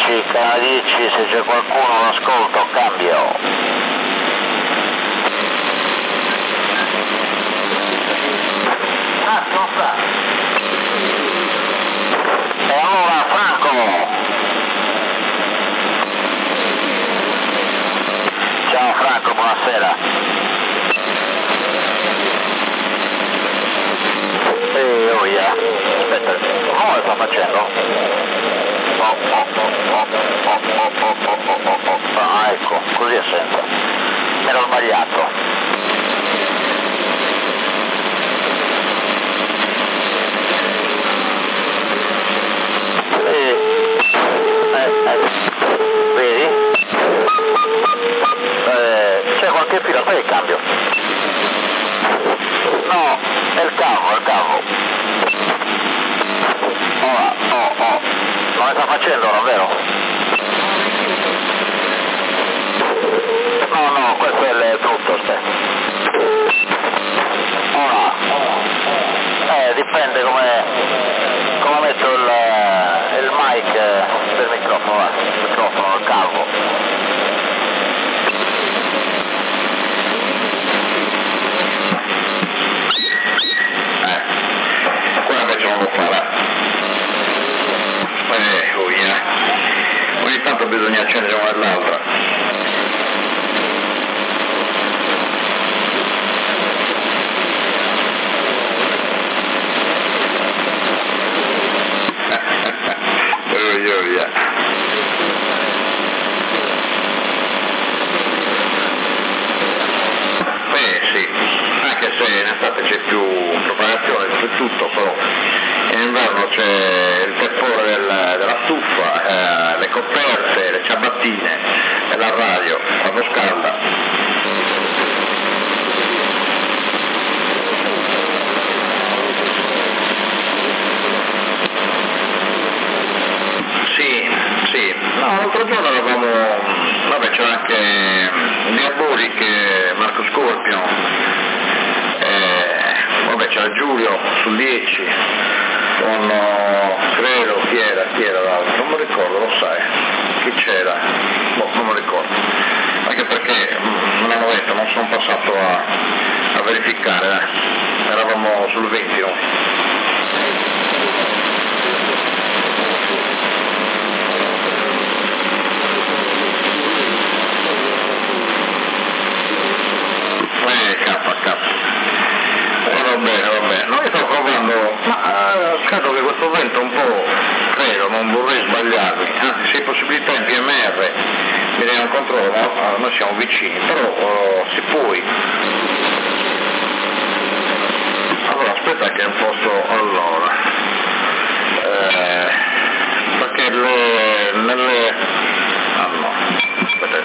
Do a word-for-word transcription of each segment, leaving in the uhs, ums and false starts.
dieci, canale dieci, se c'è qualcuno l'ascolto, cambio. Ah, non sta. E allora, Franco. Ciao Franco, buonasera. E oh yeah. Aspetta, come lo sta facendo? Oh, oh, oh, oh, oh, oh, oh, oh, oh, oh. Ah, ecco, così è senza. Mi ero sbagliato. Eh, eh, vedi? Eh, c'è qualche fila, fai il cambio. No, è il cavo, è il cavo. Ora, oh, oh, non ne sta facendo davvero? No, no, questo è il tutto, aspetta. Ora, eh, dipende come, come metto il, il mic del microfono, va, il microfono, il cavo. Eh, qua invece non lo farà. Eh, oh yeah. Ogni tanto bisogna accendere una e l'altra. Oh yeah. Beh sì, anche se in estate c'è più propagazione, c'è tutto, però in inverno c'è il tepore del, della stufa, eh, le coperte, le ciabattine e la radio quando scalda. Sì, sì, no, l'altro giorno eravamo, vabbè c'era anche Diabolic e Marco Scorpio, eh, vabbè c'era Giulio sul dieci, con, credo, chi era, chi era l'altro, non mi ricordo, lo sai, chi c'era, boh, non mi ricordo, anche perché me l'hanno detto, non sono passato a, a verificare, eh. Eravamo sul venti noi. Eh, K, K. Eh, va bene, va bene. Noi stiamo provando, ma eh, credo che questo vento un po', credo, non vorrei sbagliarmi, anzi se possibilità in P M R mi dai un controllo, ma noi siamo vicini, però oh, si può. Allora, aspetta che è un posto, allora, eh, perché le, nelle, ah no, aspetta,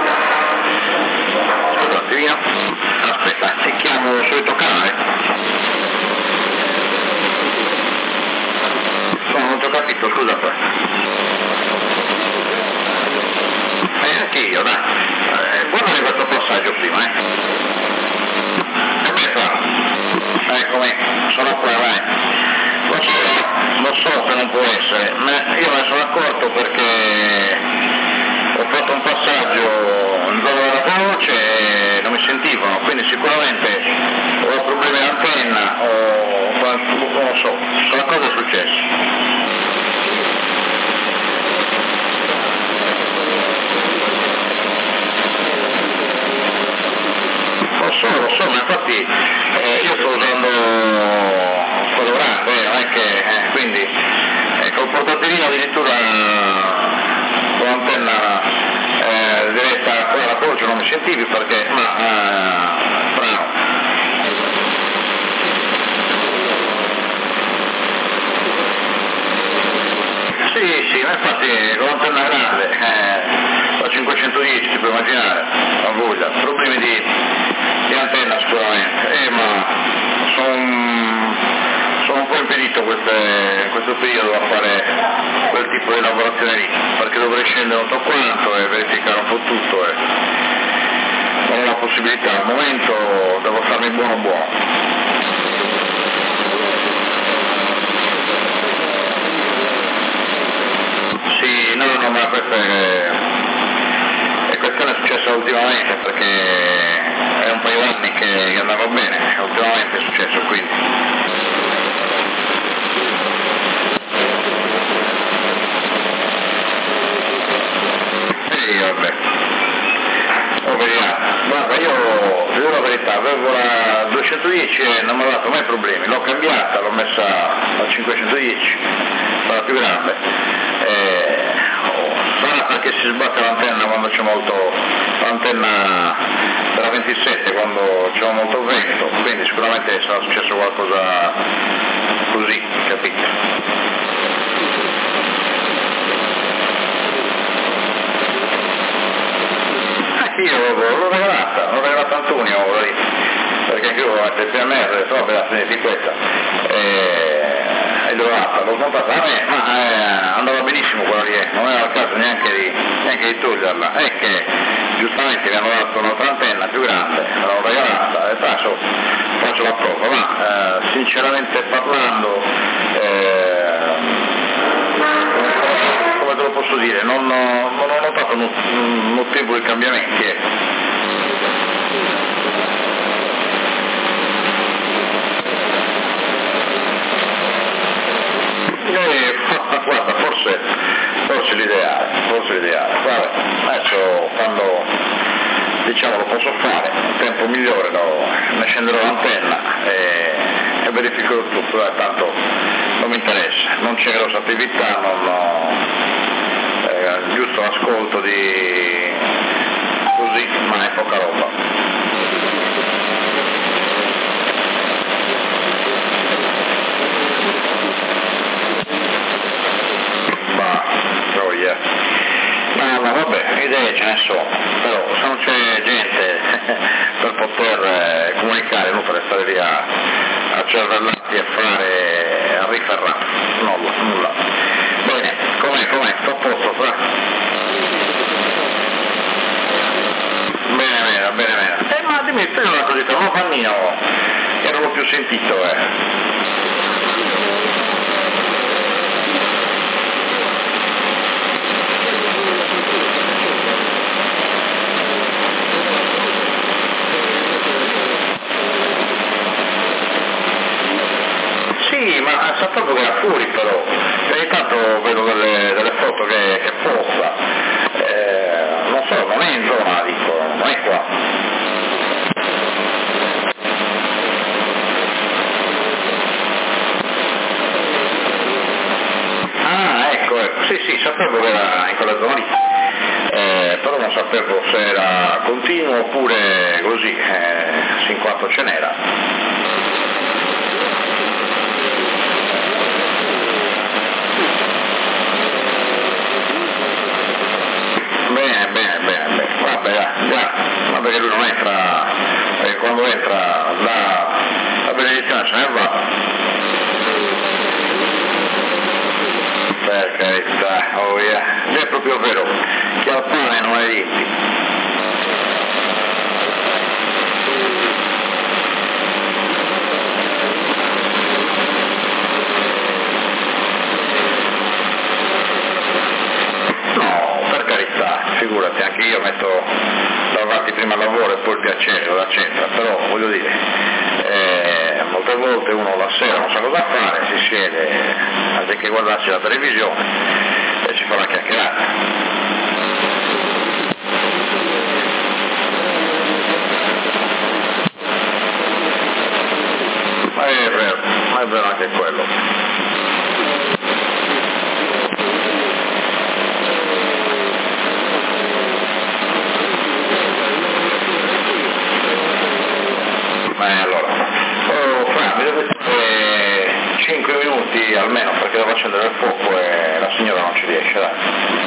aspetta un attimino, aspetta, ti chiamo il solito canale. No, non ti ho capito, scusa poi. E anche io, dai, eh, guardate questo passaggio prima, eh. Come fa? Eccomi, sono qua, vai. Lo so, lo so che non può essere, ma io me ne sono accorto perché ho fatto un passaggio in zona della voce e non mi sentivano, quindi sicuramente ho problemi all'antenna o non lo so, qualcosa è successo. Lo so, lo so, ma infatti eh, io sto usando quello grande, eh, non è che, eh, quindi ecco, il portatillino addirittura con l'antenna eh, diretta qua alla croce non mi sentivi perché, ma eh, bravo. Sì, sì, ma infatti con l'antenna grande, eh, la cinquecentodieci ti puoi immaginare, a voglia, problemi di, di antenna sicuramente, eh, ma sono sono un po' impedito queste, questo periodo a fare quel tipo di lavorazione lì, perché dovrei scendere tutto quanto e verificare un po' tutto e non ho la possibilità, al momento devo farmi buono buono. Sì, no, no, ma per ultimamente, perché è un paio d'anni che, che andava bene, ultimamente è successo, quindi. Sì, vabbè. Oh, vediamo. Guarda, io ti dico la verità, avevo la duecentodieci e non mi ha dato mai problemi, l'ho cambiata, l'ho messa a cinquecentodieci, sarà più grande. Eh, oh, sarà perché si sbatte l'antenna quando c'è molto, l'antenna della ventisette quando c'è molto vento, quindi sicuramente sarà successo qualcosa così, capito? Io l'ho regalata, l'ho regalata a Antonio, perché anche io ho fatto il P M R, ho detto vabbè la finita questa, e l'ho regalata, l'ho montata a me, ma eh, andava benissimo quella lì, non era il caso neanche di, neanche di toglierla, è che giustamente mi hanno dato un'altra antenna più grande, me l'ho regalata, e adesso faccio la prova, ma eh, sinceramente parlando, eh, come te lo posso dire, non, non ho notato notevoli cambiamenti. Eh. E, guarda, forse, forse l'ideale, forse l'ideale. Guarda, adesso quando diciamo lo posso fare, un tempo migliore lo, ne scenderò l'antenna e, e verificherò tutto, eh, tanto non mi interessa, non c'è grossa attività, non ho, eh, giusto l'ascolto di così, ma è poca roba. Bah, gioia. No, ma vabbè, idee ce ne sono, però se non c'è gente per poter eh, comunicare, non per stare lì a, a cervellati e fare a riferrare, nulla, nulla. Bene, com'è, com'è, sto a posto, fra? Bene, bene, bene, bene. Eh, ma dimmi, spiega una cosetta, un pannino, che non l'ho più sentito, eh. Sì, ma sa proprio che era fuori però, e ogni tanto vedo delle, delle foto che, che posta, eh, non so, non è in zona, dico, non è qua. Ah, ecco, ecco, sì, sì, sapevo che era in quella zona lì, eh, però non sapevo se era continuo oppure così, eh, sin quanto ce n'era. Bene, bene, bene, bene, vabbè, già, vabbè che lui non entra, perché quando entra la, la benedizione se ne va. Per carità, oh yeah. È proprio vero, chi ha il pane non ha i diritti. Figurati, anche io metto davanti prima il lavoro e poi il piacere, la cena, però voglio dire, eh, molte volte uno la sera non sa cosa fare, si siede anziché guardarsi la televisione e si fa la chiacchierata. Ma è vero, ma è vero anche quello. Eh, allora, oh, Fra, mi deve fare cinque minuti almeno perché devo accendere il fuoco e la signora non ci riesce, dai.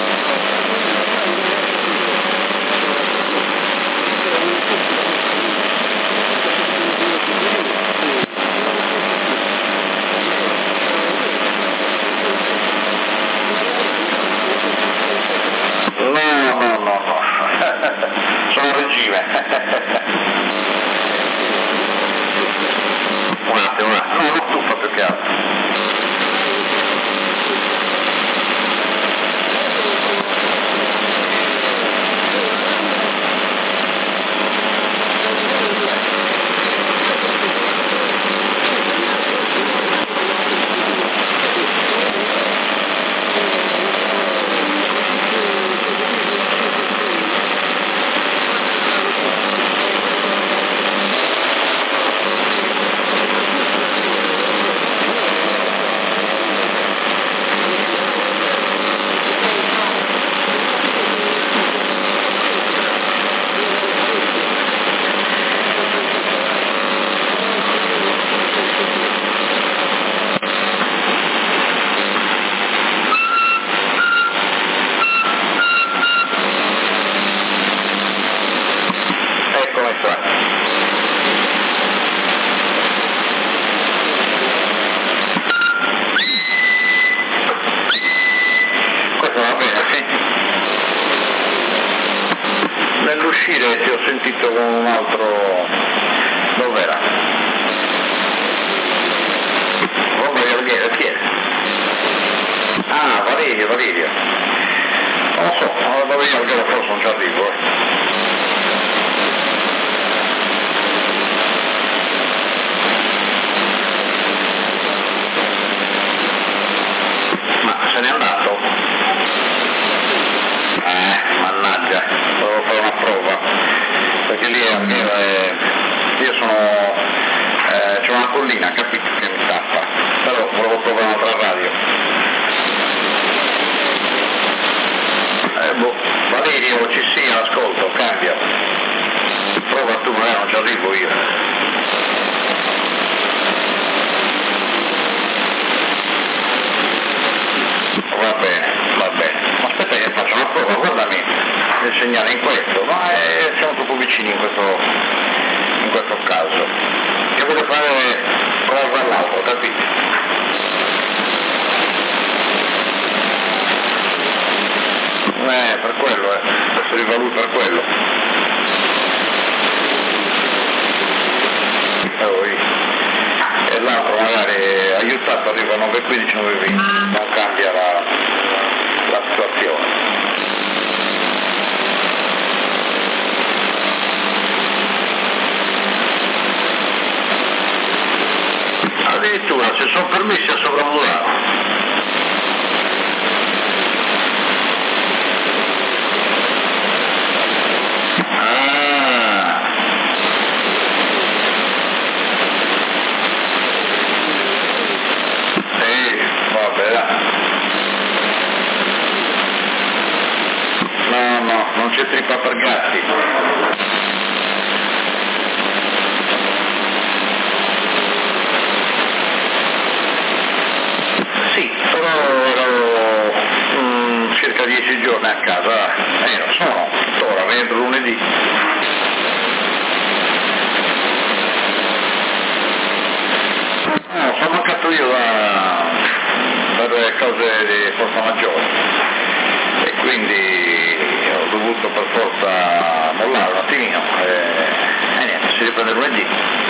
No, no, no, no, sono a regime. Un attimo, un attimo, no, non tuffa più che altro. altro, dov'era? Roma di Alghero, chi è? Ah, Valerio, Valerio. Non lo so, ma Valerio Alghero forse non ci arrivo, eh. Se n'è andato? Eh, mannaggia, dovevo fare una prova, perché lì è, è, io sono, eh, c'è una collina, capito, che mi tappa, però volevo provare un'altra radio. Eh, boh, Valerio, ci sia, ascolto, cambia. Prova tu, magari non ci arrivo io. Va bene, va bene. Ma aspetta che faccio una prova, guardami il segnale in questo, ma è, siamo troppo vicini in questo, in questo caso. Che voglio fare prova dall'altro, capito? Eh, per quello, eh. Adesso rivaluto per quello. E l'altro magari aiutato arriva a nove quindici nove venti, non cambia la, la situazione. Addirittura ci sono permessi a sopravvolare. No, no, non c'è trippa per gatti. Sì, però ero mm, circa dieci giorni a casa, e eh, non sono tuttora, venerdì, lunedì. No, sono mancato io da, per cose di forza maggiore e quindi ho dovuto per forza mollare un attimino e, e niente, si riprende lunedì.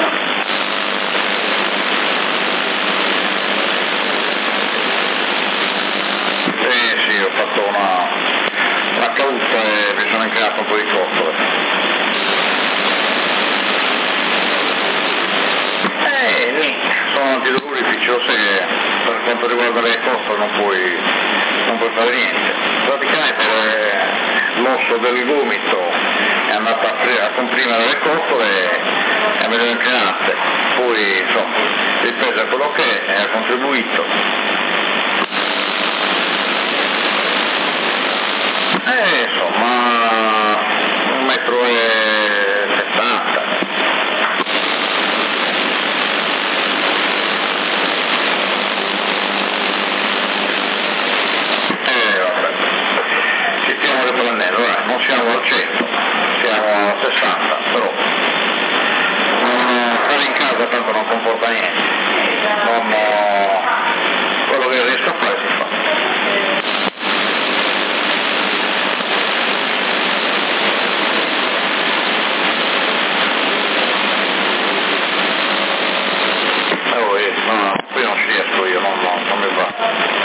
Sì, sì, ho fatto una, una caduta e mi sono incrinato un po' di coccole. Eh, niente, sono antidolorifici, lo sai che per quanto riguarda le costole non puoi, non puoi fare niente. Praticamente eh, l'osso del gomito è andato a, a comprimere le costole e me le ho inclinate. Poi insomma, ripeto quello che è, ha contribuito. Eh, insomma, un metro e settanta. Non siamo al cento, siamo a sessanta, però non, stare in casa tanto non comporta niente, non, quello che riesco a fare si fa. Eh, no, qui non ci riesco io, non, non, non mi va.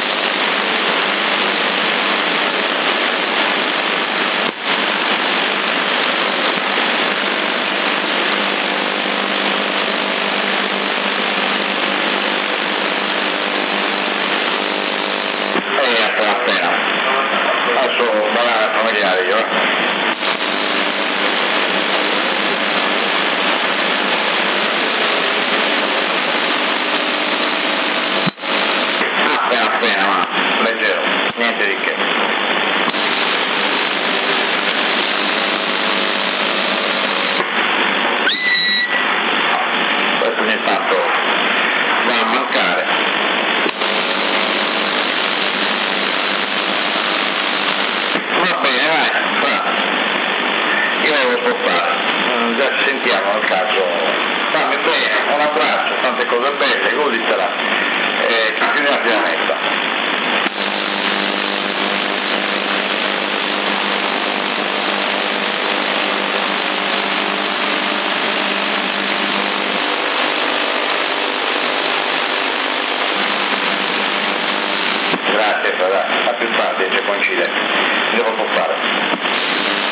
Adesso banana familiare io, eh. Appena appena, ma leggero, niente di che. Questo ogni tanto va a mancare. Va bene, vai, va. Io devo spostare, mm, già ci sentiamo al caso. Stammi bene, un abbraccio, tante cose belle, goditela e ci chiudiamo la fiametta. testa, dai, a più tardi, se coincide, devo può fare.